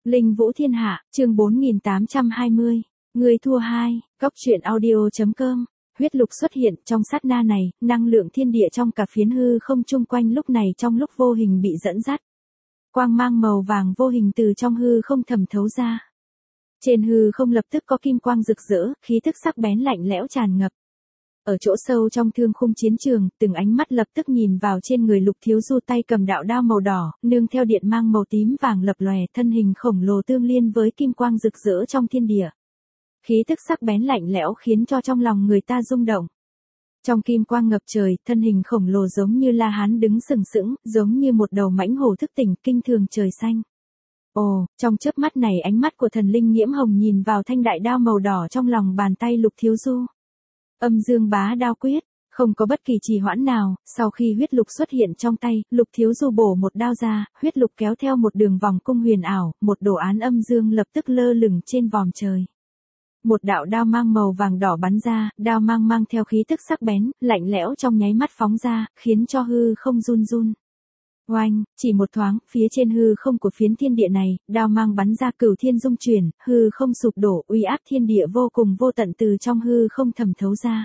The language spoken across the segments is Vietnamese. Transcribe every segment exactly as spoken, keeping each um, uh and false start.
Linh Vũ Thiên Hạ, chương bốn nghìn tám trăm hai mươi. Người thua hai, Cóc truyện audio.com. Huyết lục xuất hiện trong sát na này, năng lượng thiên địa trong cả phiến hư không chung quanh lúc này trong lúc vô hình bị dẫn dắt. Quang mang màu vàng vô hình từ trong hư không thẩm thấu ra. Trên hư không lập tức có kim quang rực rỡ, khí tức sắc bén lạnh lẽo tràn ngập. Ở chỗ sâu trong thương khung chiến trường, từng ánh mắt lập tức nhìn vào trên người Lục Thiếu Du tay cầm đạo đao màu đỏ, nương theo điện mang màu tím vàng lập lòe, thân hình khổng lồ tương liên với kim quang rực rỡ trong thiên địa. Khí tức sắc bén lạnh lẽo khiến cho trong lòng người ta rung động. Trong kim quang ngập trời, thân hình khổng lồ giống như La Hán đứng sừng sững, giống như một đầu mãnh hổ thức tỉnh kinh thường trời xanh. Ồ, trong chớp mắt này ánh mắt của thần linh Nhiễm Hồng nhìn vào thanh đại đao màu đỏ trong lòng bàn tay Lục Thiếu Du. Âm dương bá đao quyết, không có bất kỳ trì hoãn nào, sau khi huyết lục xuất hiện trong tay, Lục Thiếu Du bổ một đao ra, huyết lục kéo theo một đường vòng cung huyền ảo, một đồ án âm dương lập tức lơ lửng trên vòm trời. Một đạo đao mang màu vàng đỏ bắn ra, đao mang mang theo khí tức sắc bén, lạnh lẽo trong nháy mắt phóng ra, khiến cho hư không run run. Oanh, chỉ một thoáng, phía trên hư không của phiến thiên địa này, đao mang bắn ra cửu thiên dung chuyển, hư không sụp đổ, uy áp thiên địa vô cùng vô tận từ trong hư không thẩm thấu ra.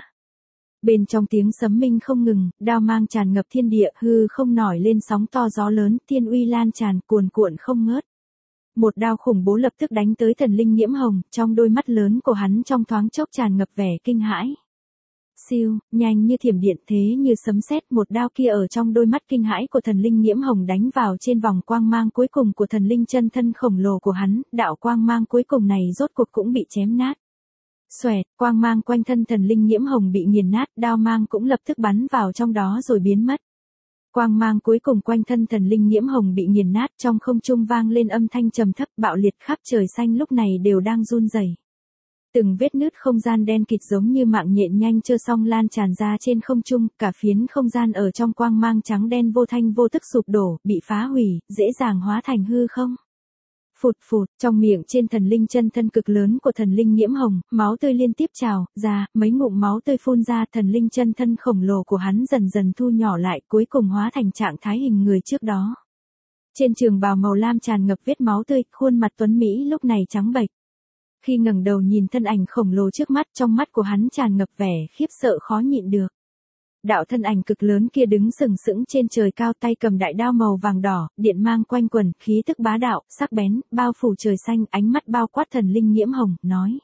Bên trong tiếng sấm minh không ngừng, đao mang tràn ngập thiên địa, hư không nổi lên sóng to gió lớn, thiên uy lan tràn cuồn cuộn không ngớt. Một đao khủng bố lập tức đánh tới thần linh Nhiễm Hồng, trong đôi mắt lớn của hắn trong thoáng chốc tràn ngập vẻ kinh hãi. Siêu, nhanh như thiểm điện thế như sấm sét, một đao kia ở trong đôi mắt kinh hãi của thần linh Nhiễm Hồng đánh vào trên vòng quang mang cuối cùng của thần linh chân thân khổng lồ của hắn, đạo quang mang cuối cùng này rốt cuộc cũng bị chém nát. Xoẹt, quang mang quanh thân thần linh Nhiễm Hồng bị nghiền nát, đao mang cũng lập tức bắn vào trong đó rồi biến mất. Quang mang cuối cùng quanh thân thần linh Nhiễm Hồng bị nghiền nát, trong không trung vang lên âm thanh trầm thấp bạo liệt, khắp trời xanh lúc này đều đang run rẩy. Từng vết nứt không gian đen kịt giống như mạng nhện nhanh chơ xong lan tràn ra trên không trung, cả phiến không gian ở trong quang mang trắng đen vô thanh vô tức sụp đổ, bị phá hủy, dễ dàng hóa thành hư không. Phụt phụt, trong miệng trên thần linh chân thân cực lớn của thần linh Nhiễm Hồng, máu tươi liên tiếp trào ra, mấy ngụm máu tươi phun ra, thần linh chân thân khổng lồ của hắn dần dần thu nhỏ lại, cuối cùng hóa thành trạng thái hình người trước đó. Trên trường bào màu lam tràn ngập vết máu tươi, khuôn mặt tuấn mỹ lúc này trắng bệch. Khi ngẩng đầu nhìn thân ảnh khổng lồ trước mắt, trong mắt của hắn tràn ngập vẻ khiếp sợ khó nhịn được. Đạo thân ảnh cực lớn kia đứng sừng sững trên trời cao, tay cầm đại đao màu vàng đỏ, điện mang quanh quần, khí tức bá đạo, sắc bén, bao phủ trời xanh, ánh mắt bao quát thần linh Nhiễm Hồng, nói.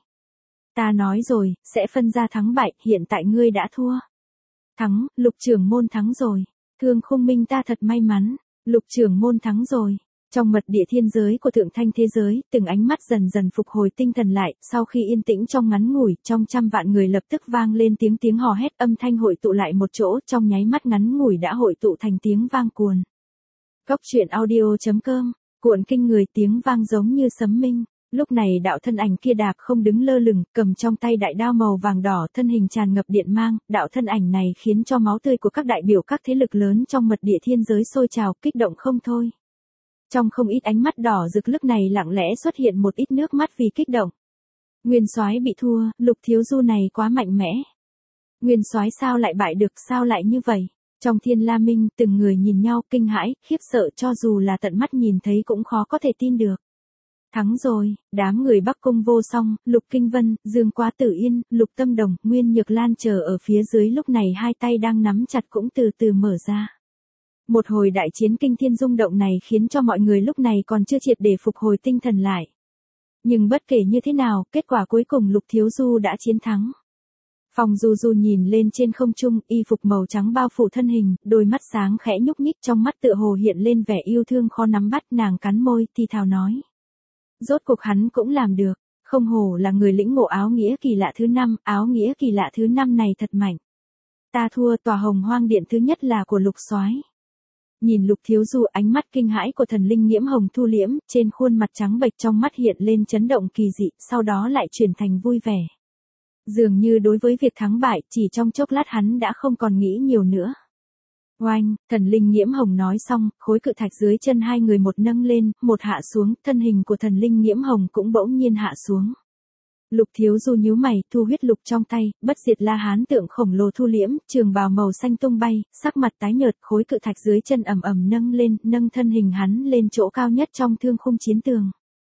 Ta nói rồi, sẽ phân ra thắng bại, hiện tại ngươi đã thua. Thắng, Lục trưởng môn thắng rồi. Thương Khung Minh ta thật may mắn, Lục trưởng môn thắng rồi. Trong mật địa thiên giới của thượng thanh thế giới, từng ánh mắt dần dần phục hồi tinh thần lại, sau khi yên tĩnh trong ngắn ngủi, trong trăm vạn người lập tức vang lên tiếng tiếng hò hét, âm thanh hội tụ lại một chỗ, trong nháy mắt ngắn ngủi đã hội tụ thành tiếng vang cuồn. Cóc truyện audio.com, cuộn kinh người, tiếng vang giống như sấm minh. Lúc này đạo thân ảnh kia đạp không đứng lơ lửng, cầm trong tay đại đao màu vàng đỏ, thân hình tràn ngập điện mang, đạo thân ảnh này khiến cho máu tươi của các đại biểu các thế lực lớn trong mật địa thiên giới sôi trào, kích động không thôi. Trong không ít ánh mắt đỏ rực lúc này lặng lẽ xuất hiện một ít nước mắt vì kích động. Nguyên soái bị thua, Lục Thiếu Du này quá mạnh mẽ. Nguyên soái sao lại bại được, sao lại như vậy? Trong Thiên La Minh, từng người nhìn nhau kinh hãi, khiếp sợ, cho dù là tận mắt nhìn thấy cũng khó có thể tin được. Thắng rồi, đám người Bắc Cung Vô Song, Lục Kinh Vân, Dương Quá Tử Yên, Lục Tâm Đồng, Nguyên Nhược Lan chờ ở phía dưới lúc này hai tay đang nắm chặt cũng từ từ mở ra. Một hồi đại chiến kinh thiên rung động này khiến cho mọi người lúc này còn chưa triệt để phục hồi tinh thần lại. Nhưng bất kể như thế nào, kết quả cuối cùng Lục Thiếu Du đã chiến thắng. Phong Du Du nhìn lên trên không trung, y phục màu trắng bao phủ thân hình, đôi mắt sáng khẽ nhúc nhích, trong mắt tựa hồ hiện lên vẻ yêu thương khó nắm bắt, nàng cắn môi, thì thào nói. Rốt cuộc hắn cũng làm được, không hổ là người lĩnh ngộ áo nghĩa kỳ lạ thứ năm, áo nghĩa kỳ lạ thứ năm này thật mạnh. Ta thua, tòa Hồng Hoang Điện thứ nhất là của Lục soái. Nhìn Lục Thiếu Du, ánh mắt kinh hãi của thần linh Nhiễm Hồng thu liễm, trên khuôn mặt trắng bệch trong mắt hiện lên chấn động kỳ dị, sau đó lại chuyển thành vui vẻ. Dường như đối với việc thắng bại, chỉ trong chốc lát hắn đã không còn nghĩ nhiều nữa. Oanh, thần linh Nhiễm Hồng nói xong, khối cự thạch dưới chân hai người một nâng lên, một hạ xuống, thân hình của thần linh Nhiễm Hồng cũng bỗng nhiên hạ xuống. Lục Thiếu Du nhíu mày, thu huyết lục trong tay, bất diệt La Hán tượng khổng lồ thu liễm, trường bào màu xanh tung bay, sắc mặt tái nhợt, khối cự thạch dưới chân ầm ầm nâng lên, nâng thân hình hắn lên chỗ cao nhất trong thương khung chiến tường.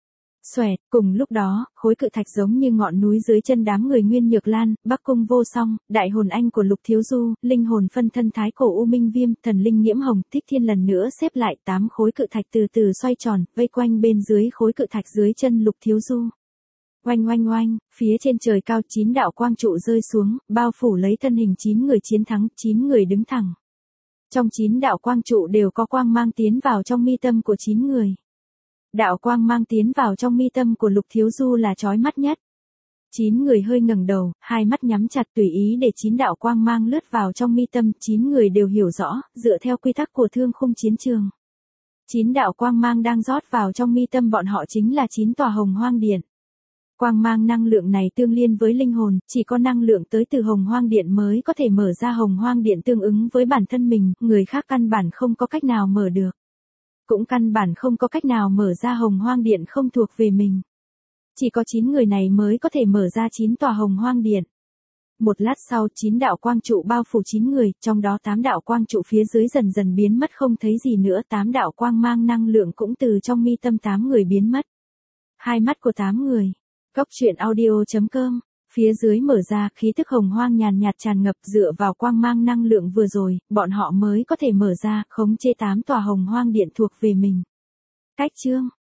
Xoẹt, cùng lúc đó, khối cự thạch giống như ngọn núi dưới chân đám người Nguyên Nhược Lan, Bắc Cung Vô Song, đại hồn anh của Lục Thiếu Du, linh hồn phân thân thái cổ U Minh Viêm, thần linh Nhiễm Hồng, Thích Thiên lần nữa xếp lại tám khối cự thạch từ từ xoay tròn, vây quanh bên dưới khối cự thạch dưới chân Lục Thiếu Du. Oanh oanh oanh, phía trên trời cao chín đạo quang trụ rơi xuống, bao phủ lấy thân hình chín người chiến thắng, chín người đứng thẳng. Trong chín đạo quang trụ đều có quang mang tiến vào trong mi tâm của chín người. Đạo quang mang tiến vào trong mi tâm của Lục Thiếu Du là chói mắt nhất. Chín người hơi ngẩng đầu, hai mắt nhắm chặt tùy ý để chín đạo quang mang lướt vào trong mi tâm, chín người đều hiểu rõ, dựa theo quy tắc của thương khung chiến trường. Chín đạo quang mang đang rót vào trong mi tâm bọn họ chính là chín tòa hồng hoang điện. Quang mang năng lượng này tương liên với linh hồn, chỉ có năng lượng tới từ hồng hoang điện mới có thể mở ra hồng hoang điện tương ứng với bản thân mình, người khác căn bản không có cách nào mở được. Cũng căn bản không có cách nào mở ra hồng hoang điện không thuộc về mình. Chỉ có chín người này mới có thể mở ra chín tòa hồng hoang điện. Một lát sau, chín đạo quang trụ bao phủ chín người, trong đó tám đạo quang trụ phía dưới dần dần biến mất không thấy gì nữa, tám đạo quang mang năng lượng cũng từ trong mi tâm tám người biến mất. Hai mắt của tám người. Góc truyện audio chấm com. Phía dưới mở ra, khí tức hồng hoang nhàn nhạt tràn ngập, dựa vào quang mang năng lượng vừa rồi, bọn họ mới có thể mở ra, khống chế tám tòa hồng hoang điện thuộc về mình. Cách chương